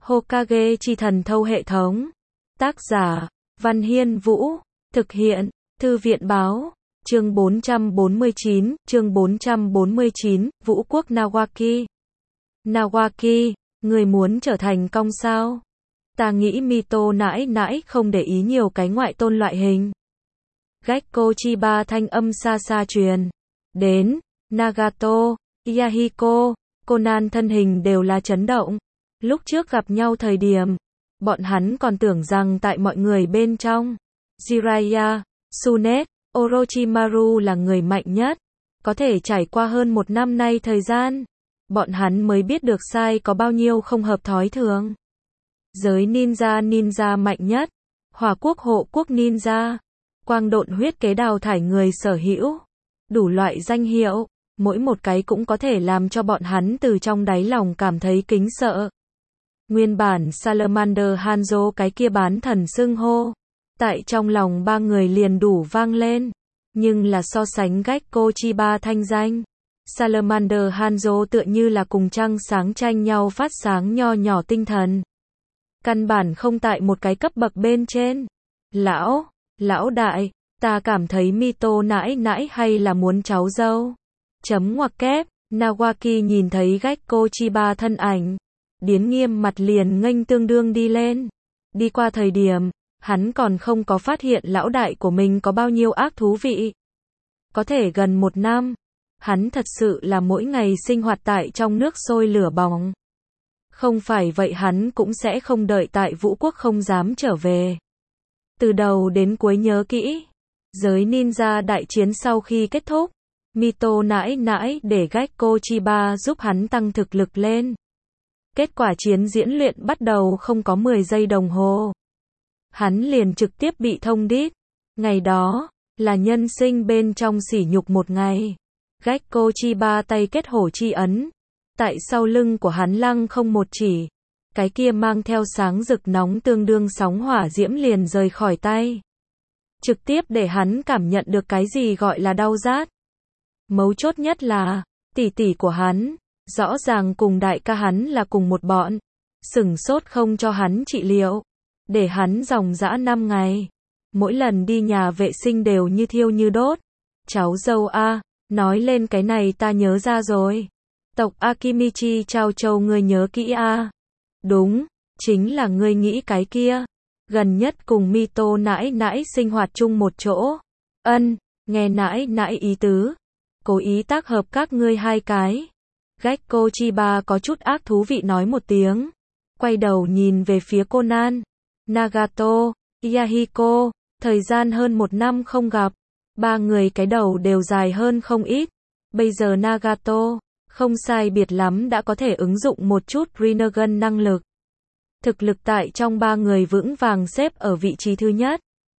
Hokage chi thần thâu hệ thống. Tác giả, Văn Hiên Vũ. Thực hiện, Thư viện Báo. Chương 449, Vũ quốc Nawaki. Nawaki, người muốn trở thành công sao? Ta nghĩ Mito nãi nãi không để ý nhiều cái ngoại tôn loại hình. Gekko Chiba thanh âm xa xa truyền đến. Nagato, Yahiko, Conan thân hình đều là chấn động. Lúc trước gặp nhau thời điểm, bọn hắn còn tưởng rằng tại mọi người bên trong, Jiraiya, Tsunade, Orochimaru là người mạnh nhất. Có thể trải qua hơn một năm nay thời gian, bọn hắn mới biết được sai có bao nhiêu không hợp thói thường. Giới ninja mạnh nhất, Hỏa quốc hộ quốc ninja, quang độn huyết kế đào thải người sở hữu, đủ loại danh hiệu, mỗi một cái cũng có thể làm cho bọn hắn từ trong đáy lòng cảm thấy kính sợ. Nguyên bản Salamander Hanzo cái kia bán thần xưng hô, tại trong lòng ba người liền đủ vang lên, nhưng là so sánh Gekko Chiba thanh danh, Salamander Hanzo tựa như là cùng trăng sáng tranh nhau phát sáng nho nhỏ tinh thần. Căn bản không tại một cái cấp bậc bên trên. Lão đại, ta cảm thấy Mito nãi nãi hay là muốn cháu dâu. Chấm ngoặc kép, Nawaki nhìn thấy Gekko Chiba thân ảnh, điến nghiêm mặt liền nghênh tương đương đi lên. Đi qua thời điểm, hắn còn không có phát hiện lão đại của mình có bao nhiêu ác thú vị. Có thể gần một năm, hắn thật sự là mỗi ngày sinh hoạt tại trong nước sôi lửa bỏng. Không phải vậy hắn cũng sẽ không đợi tại Vũ quốc không dám trở về. Từ đầu đến cuối nhớ kỹ, giới ninja đại chiến sau khi kết thúc, Mito nãi nãi để Gekko Chiba giúp hắn tăng thực lực lên. Kết quả chiến diễn luyện bắt đầu không có 10 giây đồng hồ. Hắn liền trực tiếp bị thông đít. Ngày đó, là nhân sinh bên trong sỉ nhục một ngày. Gekko Chiba tay kết hổ chi ấn. Tại sau lưng của hắn lăng không một chỉ. Cái kia mang theo sáng rực nóng tương đương sóng hỏa diễm liền rời khỏi tay. Trực tiếp để hắn cảm nhận được cái gì gọi là đau rát. Mấu chốt nhất là, tỷ tỷ của hắn, rõ ràng cùng đại ca hắn là cùng một bọn. Sửng sốt không cho hắn trị liệu. Để hắn dòng dã 5 ngày. Mỗi lần đi nhà vệ sinh đều như thiêu như đốt. Cháu dâu a, nói lên cái này ta nhớ ra rồi. Tộc Akimichi Chao Châu ngươi nhớ kỹ a. Đúng, chính là ngươi nghĩ cái kia. Gần nhất cùng Mito nãi nãi sinh hoạt chung một chỗ. Nghe nãi nãi ý tứ. Cố ý tác hợp các ngươi hai cái. Gekko Chiba có chút ác thú vị nói một tiếng. Quay đầu nhìn về phía Conan, Nagato, Yahiko. Thời gian hơn một năm không gặp. Ba người cái đầu đều dài hơn không ít. Bây giờ Nagato, không sai biệt lắm đã có thể ứng dụng một chút Rinnegan năng lực. Thực lực tại trong ba người vững vàng xếp ở vị trí thứ nhất.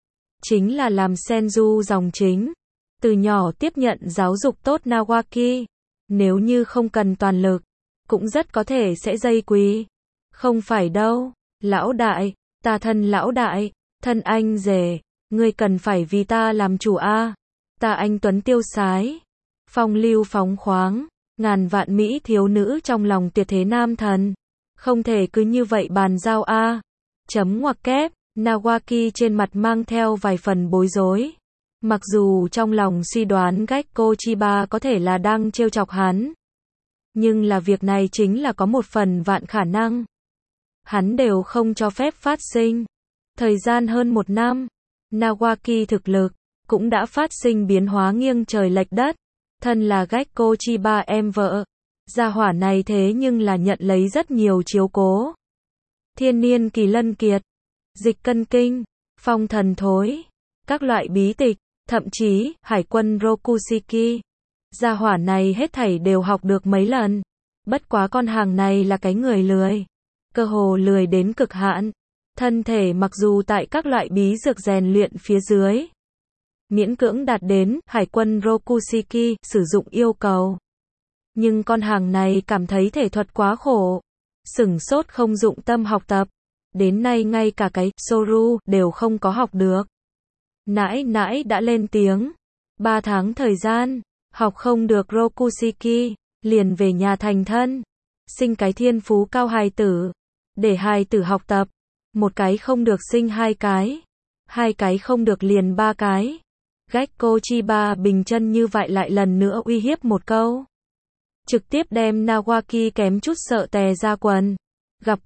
Chính là làm Senju dòng chính. Từ nhỏ tiếp nhận giáo dục tốt Nawaki. Nếu như không cần toàn lực, cũng rất có thể sẽ dây quý. Không phải đâu, lão đại, ta thân lão đại, thân anh rể, ngươi cần phải vì ta làm chủ a. Ta anh tuấn tiêu sái, phong lưu phóng khoáng, ngàn vạn mỹ thiếu nữ trong lòng tuyệt thế nam thần. Không thể cứ như vậy bàn giao a. Chấm ngoặc kép, Nawaki trên mặt mang theo vài phần bối rối. Mặc dù trong lòng suy đoán Gekko Chiba có thể là đang trêu chọc hắn. Nhưng là việc này chính là có một phần vạn khả năng. Hắn đều không cho phép phát sinh. Thời gian hơn một năm, Nawaki thực lực cũng đã phát sinh biến hóa nghiêng trời lệch đất. Thân là Gekko Chiba em vợ, gia hỏa này thế nhưng là nhận lấy rất nhiều chiếu cố. Thiên niên kỳ lân kiệt, dịch cân kinh, phong thần thối, các loại bí tịch, thậm chí hải quân Rokushiki. Gia hỏa này hết thảy đều học được mấy lần. Bất quá con hàng này là cái người lười. Cơ hồ lười đến cực hạn. Thân thể mặc dù tại các loại bí dược rèn luyện phía dưới, miễn cưỡng đạt đến hải quân Rokushiki sử dụng yêu cầu. Nhưng con hàng này cảm thấy thể thuật quá khổ. Sửng sốt không dụng tâm học tập. Đến nay ngay cả cái Soru đều không có học được. Nãi nãi đã lên tiếng. 3 tháng thời gian, học không được Rokushiki, liền về nhà thành thân. Sinh cái thiên phú cao hài tử. để hài tử học tập. Một cái không được sinh hai cái không được liền ba cái. Gekko Chiba bình chân như vậy lại lần nữa uy hiếp một câu. Trực tiếp đem Nawaki kém chút sợ tè ra quần. Gặp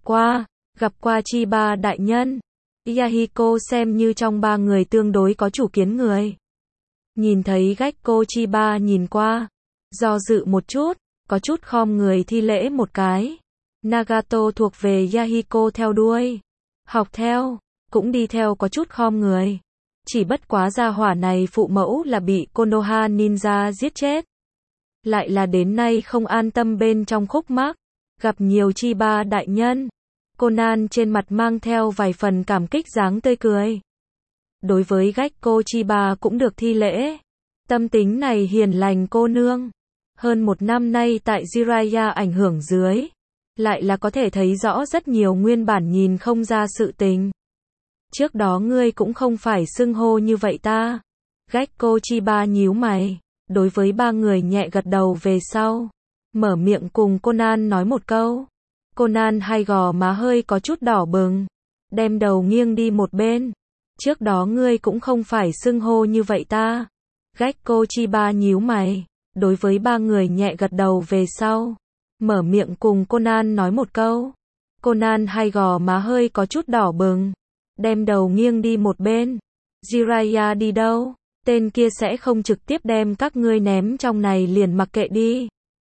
qua Chiba đại nhân. Yahiko xem như trong ba người tương đối có chủ kiến người. Nhìn thấy Gekko Chiba nhìn qua, do dự một chút, có chút khom người thi lễ một cái. Nagato thuộc về Yahiko theo đuôi. Học theo, cũng đi theo có chút khom người. Chỉ bất quá gia hỏa này phụ mẫu là bị Konoha Ninja giết chết. Lại là đến nay không an tâm bên trong khúc mắc. Gặp nhiều Chiba đại nhân. Conan trên mặt mang theo vài phần cảm kích dáng tươi cười. Đối với Gekko Chiba cũng được thi lễ. Tâm tính này hiền lành cô nương. Hơn một năm nay tại Jiraiya ảnh hưởng dưới. Lại là có thể thấy rõ rất nhiều nguyên bản nhìn không ra sự tình. Trước đó ngươi cũng không phải xưng hô như vậy ta. Gekko Chiba nhíu mày. Đối với ba người nhẹ gật đầu về sau. Mở miệng cùng Conan nói một câu. Conan hai gò má hơi có chút đỏ bừng. Đem đầu nghiêng đi một bên. Trước đó ngươi cũng không phải xưng hô như vậy ta. Gekko Chiba nhíu mày. Đối với ba người nhẹ gật đầu về sau. Mở miệng cùng Conan nói một câu. Conan hai gò má hơi có chút đỏ bừng. Đem đầu nghiêng đi một bên. Jiraiya đi đâu? Tên kia sẽ không trực tiếp đem các ngươi ném trong này liền mặc kệ đi.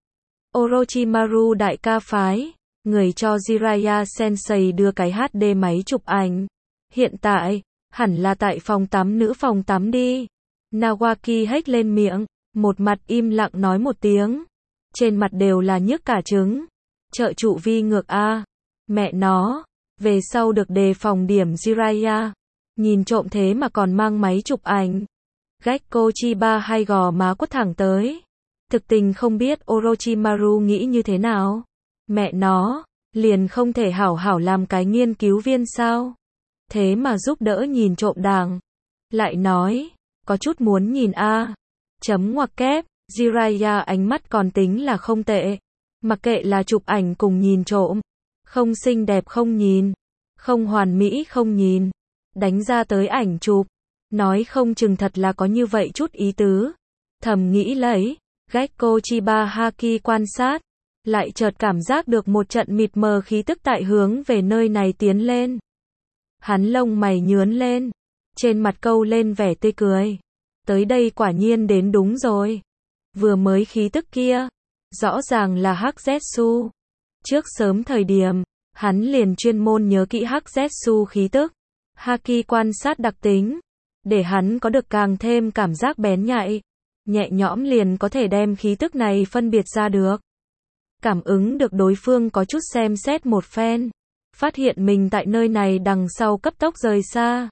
Orochimaru đại ca phái. Người cho Jiraiya Sensei đưa cái HD máy chụp ảnh. Hiện tại, hẳn là tại phòng tắm nữ phòng tắm đi. Nawaki hét lên miệng, một mặt im lặng nói một tiếng. Trên mặt đều là nhức cả trứng. Trợ trụ vi ngược a. Mẹ nó, về sau được đề phòng điểm Jiraiya. Nhìn trộm thế mà còn mang máy chụp ảnh. Gekko Chiba hai gò má quất thẳng tới. Thực tình không biết Orochimaru nghĩ như thế nào. Mẹ nó, liền không thể hảo hảo làm cái nghiên cứu viên sao? Thế mà giúp đỡ nhìn trộm đàng. Lại nói, có chút muốn nhìn a. Chấm ngoặc kép, Jiraiya ánh mắt còn tính là không tệ. Mặc kệ là chụp ảnh cùng nhìn trộm. Không xinh đẹp không nhìn. Không hoàn mỹ không nhìn. Đánh ra tới ảnh chụp. Nói không chừng thật là có như vậy chút ý tứ. Thầm nghĩ lấy. Gekko Chiba Haki quan sát. Lại chợt cảm giác được một trận mịt mờ khí tức tại hướng về nơi này tiến lên. Hắn lông mày nhướn lên. Trên mặt câu lên vẻ tươi cười. Tới đây quả nhiên đến đúng rồi. Vừa mới khí tức kia. Rõ ràng là Hắc Zetsu. Trước sớm thời điểm, hắn liền chuyên môn nhớ kỹ Hắc Zetsu khí tức. Haki quan sát đặc tính. Để hắn có được càng thêm cảm giác bén nhạy. Nhẹ nhõm liền có thể đem khí tức này phân biệt ra được. Cảm ứng được đối phương có chút xem xét một phen. Phát hiện mình tại nơi này đằng sau cấp tốc rời xa.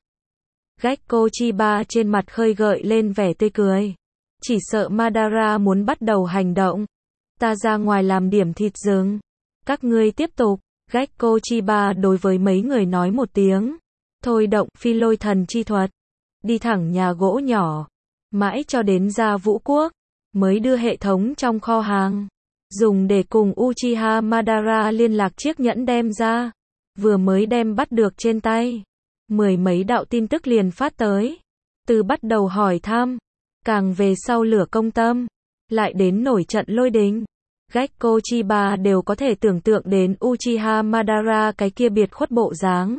Gekko Chiba trên mặt khơi gợi lên vẻ tươi cười. Chỉ sợ Madara muốn bắt đầu hành động. Ta ra ngoài làm điểm thịt rừng. Các ngươi tiếp tục. Gekko Chiba đối với mấy người nói một tiếng. Thôi động phi lôi thần chi thuật. Đi thẳng nhà gỗ nhỏ. Mãi cho đến ra Vũ Quốc. Mới đưa hệ thống trong kho hàng. Dùng để cùng Uchiha Madara liên lạc chiếc nhẫn đem ra. Vừa mới đem bắt được trên tay. Mười mấy đạo tin tức liền phát tới. Từ bắt đầu hỏi thăm. Càng về sau lửa công tâm. Lại đến nổi trận lôi đình. Gekko Chiba đều có thể tưởng tượng đến Uchiha Madara cái kia biệt khuất bộ dáng.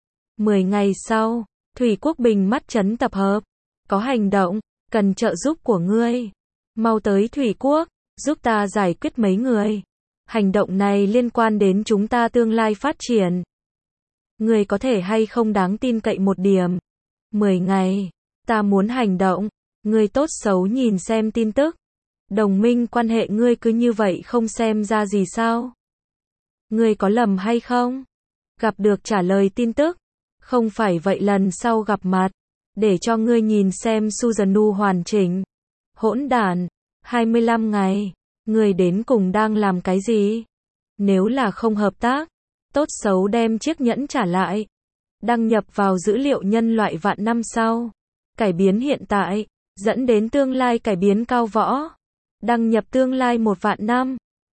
10 ngày sau, Thủy Quốc Bình mắt chấn tập hợp. Có hành động, cần trợ giúp của ngươi. Mau tới Thủy Quốc, giúp ta giải quyết mấy người. Hành động này liên quan đến chúng ta tương lai phát triển. Ngươi có thể hay không đáng tin cậy một điểm. 10 ngày, ta muốn hành động. Ngươi tốt xấu nhìn xem tin tức. Đồng minh quan hệ ngươi cứ như vậy không xem ra gì sao? Ngươi có lầm hay không? Gặp được trả lời tin tức. Không phải vậy lần sau gặp mặt. Để cho ngươi nhìn xem Susanoo hoàn chỉnh. Hỗn đản. 25 ngày. Ngươi đến cùng đang làm cái gì? Nếu là không hợp tác. Tốt xấu đem chiếc nhẫn trả lại. Đăng nhập vào dữ liệu nhân loại vạn năm sau. Cải biến hiện tại. Dẫn đến tương lai cải biến cao võ. Đăng nhập tương lai 1 vạn năm.